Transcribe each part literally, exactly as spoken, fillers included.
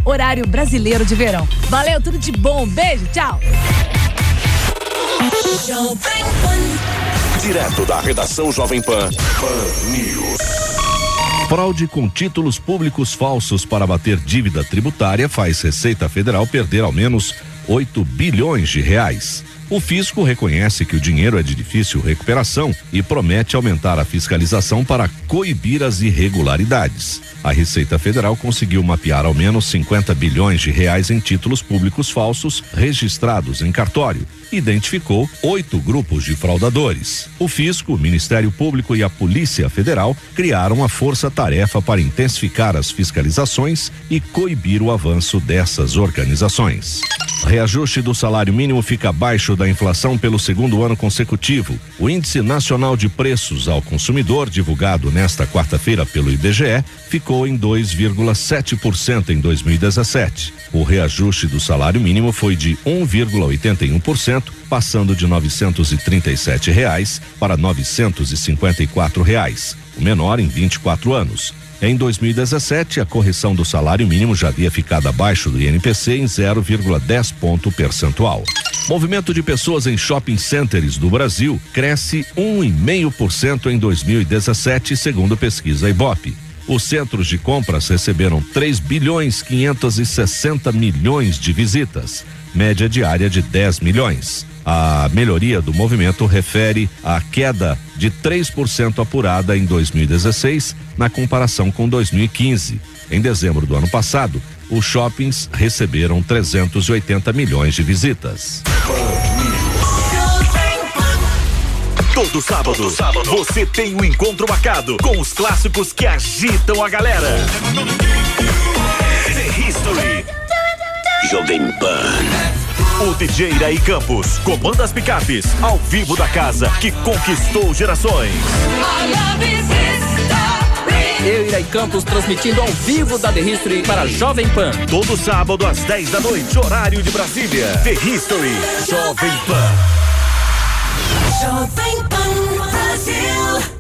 horário brasileiro de verão. Valeu, tudo de bom. Beijo, tchau. Direto da redação Jovem Pan, Pan News. Fraude com títulos públicos falsos para bater dívida tributária faz Receita Federal perder ao menos oito bilhões de reais. O fisco reconhece que o dinheiro é de difícil recuperação e promete aumentar a fiscalização para coibir as irregularidades. A Receita Federal conseguiu mapear ao menos cinquenta bilhões de reais em títulos públicos falsos registrados em cartório e identificou oito grupos de fraudadores. O fisco, o Ministério Público e a Polícia Federal criaram a força-tarefa para intensificar as fiscalizações e coibir o avanço dessas organizações. Reajuste do salário mínimo fica abaixo da inflação pelo segundo ano consecutivo. O Índice Nacional de Preços ao Consumidor, divulgado nesta quarta-feira pelo I B G E, ficou em dois vírgula sete por cento em dois mil e dezessete. O reajuste do salário mínimo foi de um vírgula oitenta e um por cento, passando de novecentos e trinta e sete reais para novecentos e cinquenta e quatro reais, o menor em vinte e quatro anos. Em dois mil e dezessete, a correção do salário mínimo já havia ficado abaixo do I N P C em zero vírgula dez ponto percentual. Movimento de pessoas em shopping centers do Brasil cresce um vírgula cinco por cento em dois mil e dezessete, segundo pesquisa Ibope. Os centros de compras receberam três bilhões quinhentos e sessenta milhões de visitas, média diária de dez milhões. A melhoria do movimento refere à queda de três por cento apurada em dois mil e dezesseis, na comparação com dois mil e quinze. Em dezembro do ano passado, os shoppings receberam trezentos e oitenta milhões de visitas. Todo sábado, Todo sábado, você tem um encontro marcado com os clássicos que agitam a galera. The History. Jovem Pan. O D J Iraí Campos comanda as picapes ao vivo da casa que conquistou gerações. Eu e Iraí Campos transmitindo ao vivo da The History para Jovem Pan. Todo sábado às dez da noite, horário de Brasília. The History, Jovem Pan. Jovem Pan Brasil.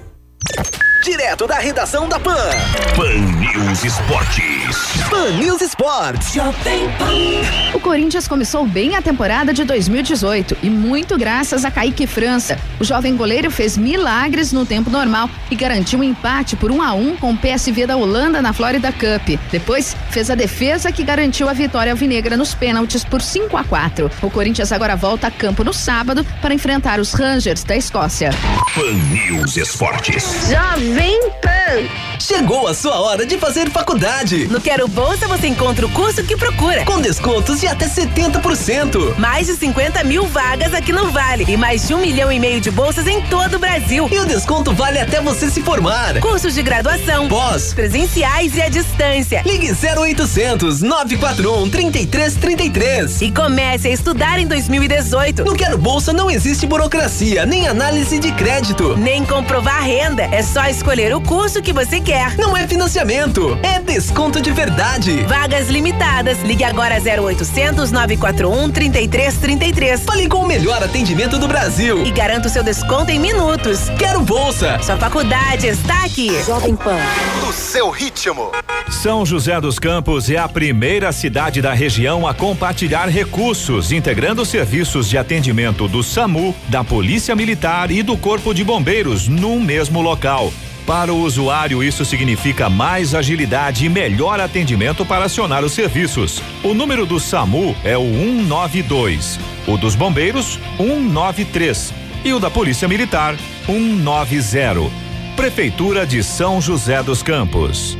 Direto da redação da Pan. Pan News Esportes. Pan News Esportes. Jovem Pan. O Corinthians começou bem a temporada de dois mil e dezoito e muito graças a Kaique França. O jovem goleiro fez milagres no tempo normal e garantiu um empate por um a um com o P S V da Holanda na Florida Cup. Depois fez a defesa que garantiu a vitória alvinegra nos pênaltis por cinco a quatro. O Corinthians agora volta a campo no sábado para enfrentar os Rangers da Escócia. Pan News Esportes. Jovem Pan. Chegou a sua hora de fazer faculdade. No Quero Bolsa você encontra o curso que procura, com descontos de até setenta por cento. Mais de cinquenta mil vagas aqui no Vale e mais de um milhão e meio de bolsas em todo o Brasil. E o desconto vale até você se formar. Cursos de graduação, pós, presenciais e à distância. Ligue zero oitocentos, nove quatro um, trinta e três trinta e três e comece a estudar em dois mil e dezoito. No Quero Bolsa não existe burocracia, nem análise de crédito, nem comprovar renda. É só escolher o curso que você quer. Não é financiamento, é desconto de verdade. Vagas limitadas. Ligue agora zero oitocentos, nove quatro um, trinta e três trinta e três. Fale com o melhor atendimento do Brasil e garanta o seu desconto em minutos. Quero Bolsa. Sua faculdade está aqui. Jovem Pan. No seu ritmo. São José dos Campos é a primeira cidade da região a compartilhar recursos, integrando serviços de atendimento do SAMU, da Polícia Militar e do Corpo de Bombeiros num mesmo local. Para o usuário, isso significa mais agilidade e melhor atendimento para acionar os serviços. O número do SAMU é o um nove dois, o dos bombeiros um nove três e o da Polícia Militar um nove zero. Prefeitura de São José dos Campos.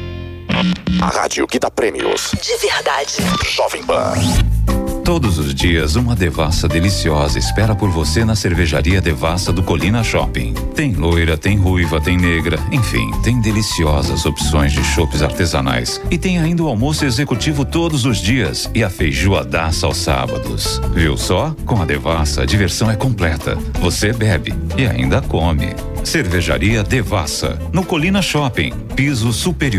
A rádio que dá prêmios. De verdade. Jovem Pan. Todos os dias, uma devassa deliciosa espera por você na cervejaria Devassa do Colina Shopping. Tem loira, tem ruiva, tem negra, enfim, tem deliciosas opções de chopes artesanais. E tem ainda o almoço executivo todos os dias e a feijoadaça aos sábados. Viu só? Com a Devassa, a diversão é completa. Você bebe e ainda come. Cervejaria Devassa, no Colina Shopping, piso superior.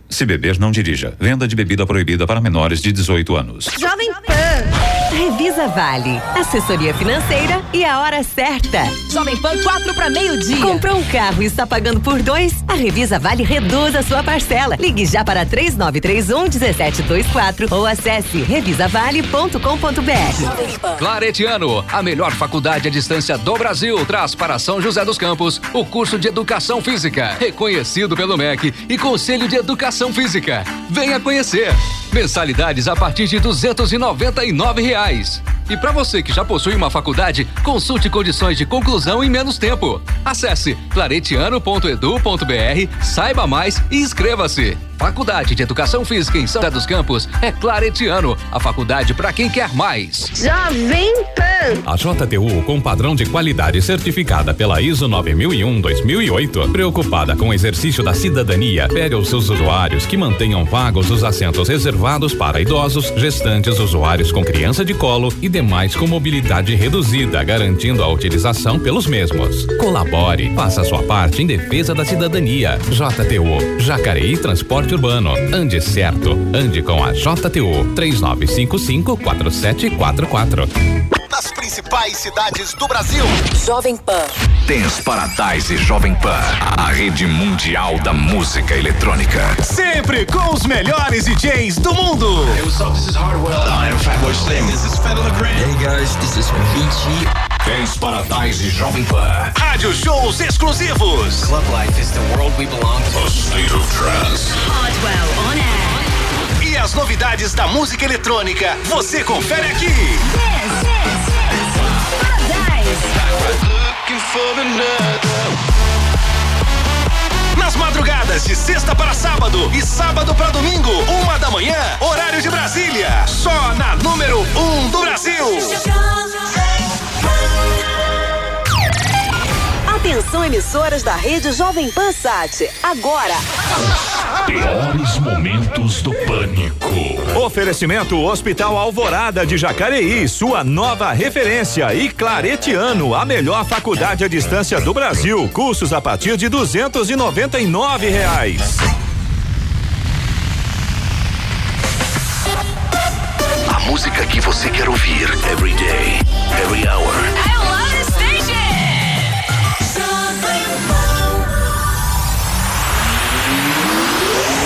Se beber, não dirija. Venda de bebida proibida para menores de dezoito anos. Jovem Pan, Revisa Vale, assessoria financeira e a hora certa. Jovem Pan, quatro para meio-dia. Comprou um carro e está pagando por dois? A Revisa Vale reduz a sua parcela. Ligue já para três nove três um, um sete dois quatro ou acesse revisa vale ponto com ponto br. Claretiano, a melhor faculdade à distância do Brasil, traz para São José dos Campos o curso de Educação Física, reconhecido pelo M E C e Conselho de Educação Física. Venha conhecer. Mensalidades a partir de duzentos e noventa e nove reais. E para você que já possui uma faculdade, consulte condições de conclusão em menos tempo. Acesse claretiano ponto edu ponto br, saiba mais e inscreva-se. Faculdade de Educação Física em São José dos Campos é Claretiano, a faculdade para quem quer mais. Jovem Pan. A J T U, com padrão de qualidade certificada pela I S O nove mil e um dois mil e oito, preocupada com o exercício da cidadania, pega os seus usuários que mantenham vagos os assentos reservados para idosos, gestantes, usuários com criança de colo e demais com mobilidade reduzida, garantindo a utilização pelos mesmos. Colabore, faça a sua parte em defesa da cidadania. J T U, Jacareí Transporte Urbano. Ande certo, ande com a J T U. três nove cinco cinco, quatro sete quatro quatro. Nas principais cidades do Brasil. Jovem Pan. Dance Paradise Jovem Pan, a rede mundial da música eletrônica. Sempre com os melhores D Js do mundo. Hey, what's up? This is Hardwell. I am Fatboy Slim. This is Fedor Grant. Hey guys, this is Vinci. Dance Paradise Jovem Pan. Rádio shows exclusivos. Club life is the world we belong to. A state of trance. Hardwell on air. E as novidades da música eletrônica, você confere aqui. This is Paradise. Nas madrugadas de sexta para sábado e sábado para domingo, uma da manhã, horário de Brasília. Só na número um do Brasil. Atenção, emissoras da rede Jovem Pan Sat. Agora. Piores momentos do pânico. Oferecimento Hospital Alvorada de Jacareí, sua nova referência, e Claretiano, a melhor faculdade à distância do Brasil. Cursos a partir de duzentos e noventa e nove reais. A música que você quer ouvir every day, every hour.